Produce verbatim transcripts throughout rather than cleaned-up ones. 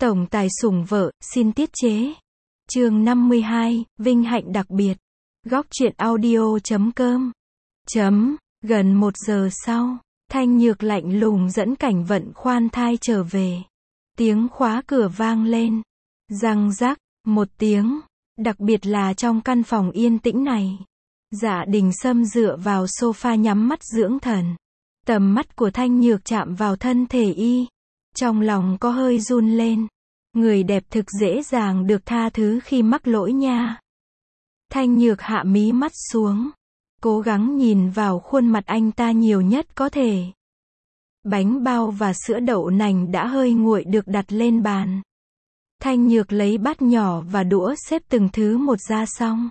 Tổng tài sủng vợ, xin tiết chế. Chương năm mươi hai, vinh hạnh đặc biệt. Góc truyện audio chấm com. Chấm, gần một giờ sau, Thanh Nhược lạnh lùng dẫn Cảnh Vận khoan thai trở về. Tiếng khóa cửa vang lên. Răng rắc, một tiếng. Đặc biệt là trong căn phòng yên tĩnh này. Dạ Đình Sâm dựa vào sofa nhắm mắt dưỡng thần. Tầm mắt của Thanh Nhược chạm vào thân thể y. Trong lòng có hơi run lên. Người đẹp thực dễ dàng được tha thứ khi mắc lỗi nha. Thanh Nhược hạ mí mắt xuống. Cố gắng nhìn vào khuôn mặt anh ta nhiều nhất có thể. Bánh bao và sữa đậu nành đã hơi nguội được đặt lên bàn. Thanh Nhược lấy bát nhỏ và đũa xếp từng thứ một ra xong.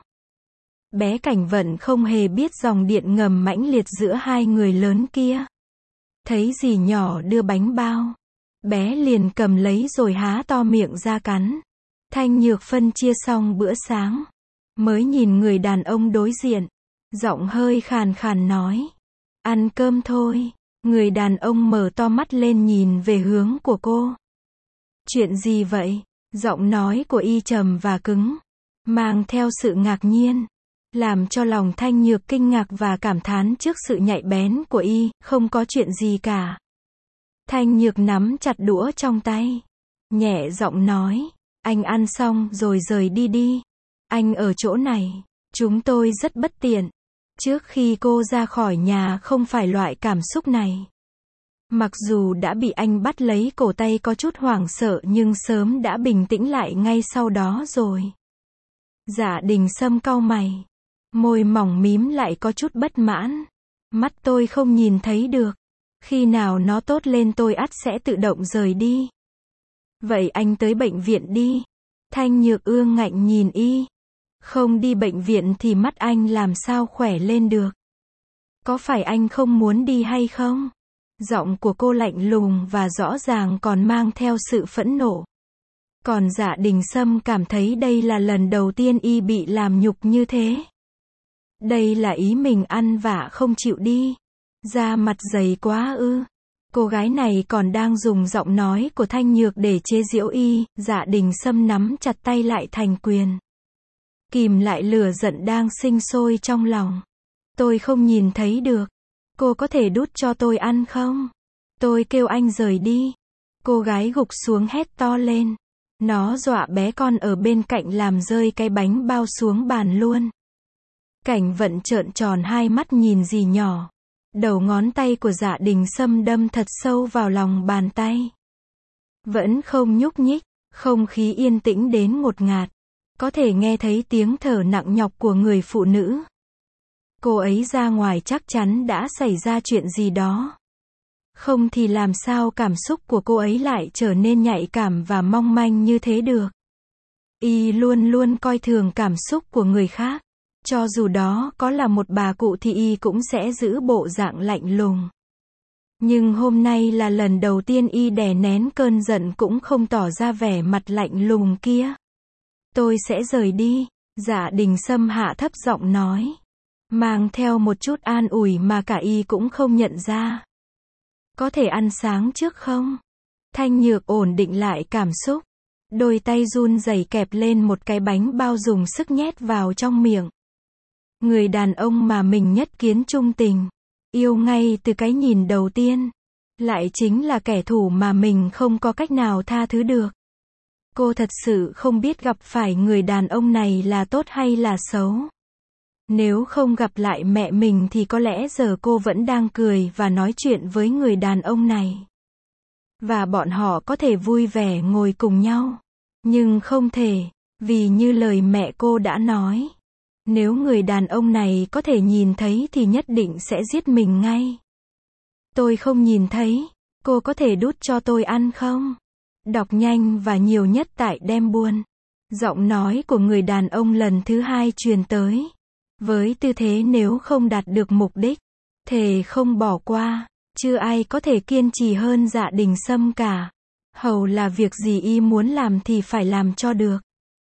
Bé Cảnh Vận không hề biết dòng điện ngầm mãnh liệt giữa hai người lớn kia. Thấy dì nhỏ đưa bánh bao, bé liền cầm lấy rồi há to miệng ra cắn. Thanh Nhược phân chia xong bữa sáng, mới nhìn người đàn ông đối diện, giọng hơi khàn khàn nói: "Ăn cơm thôi." Người đàn ông mở to mắt lên nhìn về hướng của cô. "Chuyện gì vậy?" Giọng nói của y trầm và cứng, mang theo sự ngạc nhiên, làm cho lòng Thanh Nhược kinh ngạc và cảm thán trước sự nhạy bén của y. "Không có chuyện gì cả." Thanh Nhược nắm chặt đũa trong tay, nhẹ giọng nói: "Anh ăn xong rồi rời đi đi. Anh ở chỗ này, chúng tôi rất bất tiện." Trước khi cô ra khỏi nhà không phải loại cảm xúc này. Mặc dù đã bị anh bắt lấy cổ tay có chút hoảng sợ nhưng sớm đã bình tĩnh lại ngay sau đó rồi. Dạ Đình Sâm cau mày, môi mỏng mím lại có chút bất mãn. "Mắt tôi không nhìn thấy được. Khi nào nó tốt lên tôi ắt sẽ tự động rời đi." "Vậy anh tới bệnh viện đi." Thanh Nhược ương ngạnh nhìn y. "Không đi bệnh viện thì mắt anh làm sao khỏe lên được? Có phải anh không muốn đi hay không?" Giọng của cô lạnh lùng và rõ ràng còn mang theo sự phẫn nộ. Còn Dạ Đình Sâm cảm thấy đây là lần đầu tiên y bị làm nhục như thế. Đây là ý mình ăn vạ không chịu đi. Da mặt dày quá ư? Cô gái này còn đang dùng giọng nói của Thanh Nhược để chế giễu y. Dạ Đình Sâm nắm chặt tay lại thành quyền, kìm lại lửa giận đang sinh sôi trong lòng. "Tôi không nhìn thấy được. Cô có thể đút cho tôi ăn không? Tôi kêu anh rời đi." Cô gái gục xuống hét to lên. Nó dọa bé con ở bên cạnh làm rơi cái bánh bao xuống bàn luôn. Cảnh Vận trợn tròn hai mắt nhìn dì nhỏ. Đầu ngón tay của Dạ Đình Sâm đâm thật sâu vào lòng bàn tay. Vẫn không nhúc nhích, không khí yên tĩnh đến ngột ngạt. Có thể nghe thấy tiếng thở nặng nhọc của người phụ nữ. Cô ấy ra ngoài chắc chắn đã xảy ra chuyện gì đó. Không thì làm sao cảm xúc của cô ấy lại trở nên nhạy cảm và mong manh như thế được. Y luôn luôn coi thường cảm xúc của người khác. Cho dù đó có là một bà cụ thì y cũng sẽ giữ bộ dạng lạnh lùng. Nhưng hôm nay là lần đầu tiên y đè nén cơn giận cũng không tỏ ra vẻ mặt lạnh lùng kia. "Tôi sẽ rời đi." Dạ Đình Sâm hạ thấp giọng nói, mang theo một chút an ủi mà cả y cũng không nhận ra. "Có thể ăn sáng trước không?" Thanh Nhược ổn định lại cảm xúc. Đôi tay run rẩy kẹp lên một cái bánh bao dùng sức nhét vào trong miệng. Người đàn ông mà mình nhất kiến trung tình, yêu ngay từ cái nhìn đầu tiên, lại chính là kẻ thù mà mình không có cách nào tha thứ được. Cô thật sự không biết gặp phải người đàn ông này là tốt hay là xấu. Nếu không gặp lại mẹ mình thì có lẽ giờ cô vẫn đang cười và nói chuyện với người đàn ông này. Và bọn họ có thể vui vẻ ngồi cùng nhau. Nhưng không thể, vì như lời mẹ cô đã nói, nếu người đàn ông này có thể nhìn thấy thì nhất định sẽ giết mình ngay. "Tôi không nhìn thấy. Cô có thể đút cho tôi ăn không?" Đọc nhanh và nhiều nhất tại Đem Buôn. Giọng nói của người đàn ông lần thứ hai truyền tới. Với tư thế nếu không đạt được mục đích, thề không bỏ qua. Chưa ai có thể kiên trì hơn Dạ Đình Sâm cả. Hầu là việc gì y muốn làm thì phải làm cho được.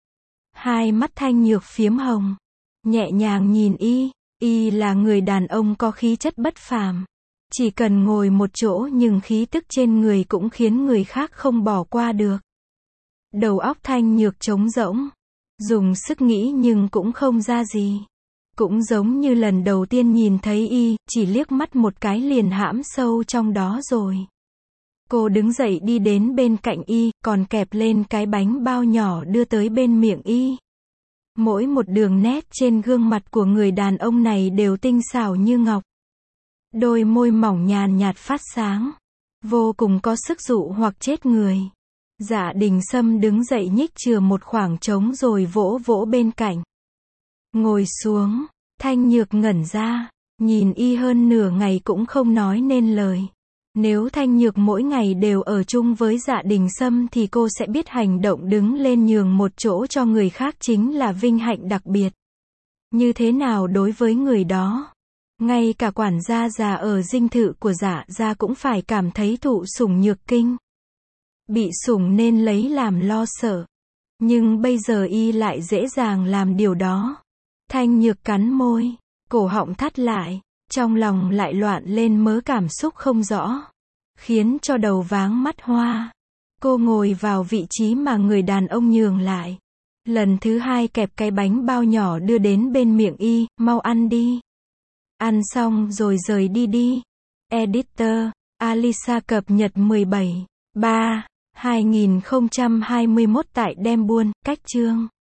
Hai mắt Thanh Nhược phiếm hồng, nhẹ nhàng nhìn y. Y là người đàn ông có khí chất bất phàm. Chỉ cần ngồi một chỗ nhưng khí tức trên người cũng khiến người khác không bỏ qua được. Đầu óc Thanh Nhược trống rỗng. Dùng sức nghĩ nhưng cũng không ra gì. Cũng giống như lần đầu tiên nhìn thấy y, chỉ liếc mắt một cái liền hãm sâu trong đó rồi. Cô đứng dậy đi đến bên cạnh y, còn kẹp lên cái bánh bao nhỏ đưa tới bên miệng y. Mỗi một đường nét trên gương mặt của người đàn ông này đều tinh xảo như ngọc. Đôi môi mỏng nhàn nhạt phát sáng. Vô cùng có sức dụ hoặc chết người. Dạ Đình Sâm đứng dậy nhích chừa một khoảng trống rồi vỗ vỗ bên cạnh. Ngồi xuống, Thanh Nhược ngẩn ra, nhìn y hơn nửa ngày cũng không nói nên lời. Nếu Thanh Nhược mỗi ngày đều ở chung với Dạ Đình Sâm thì cô sẽ biết hành động đứng lên nhường một chỗ cho người khác chính là vinh hạnh đặc biệt. Như thế nào đối với người đó? Ngay cả quản gia già ở dinh thự của Dạ gia cũng phải cảm thấy thụ sủng nhược kinh. Bị sủng nên lấy làm lo sợ. Nhưng bây giờ y lại dễ dàng làm điều đó. Thanh Nhược cắn môi, cổ họng thắt lại, trong lòng lại loạn lên mớ cảm xúc không rõ, khiến cho đầu váng mắt hoa. Cô ngồi vào vị trí mà người đàn ông nhường lại. Lần thứ hai kẹp cái bánh bao nhỏ đưa đến bên miệng y, mau ăn đi. Ăn xong rồi rời đi đi. Editor, Alisa cập nhật mười bảy, ba, hai nghìn không trăm hai mươi mốt tại Đem Buôn, cách chương.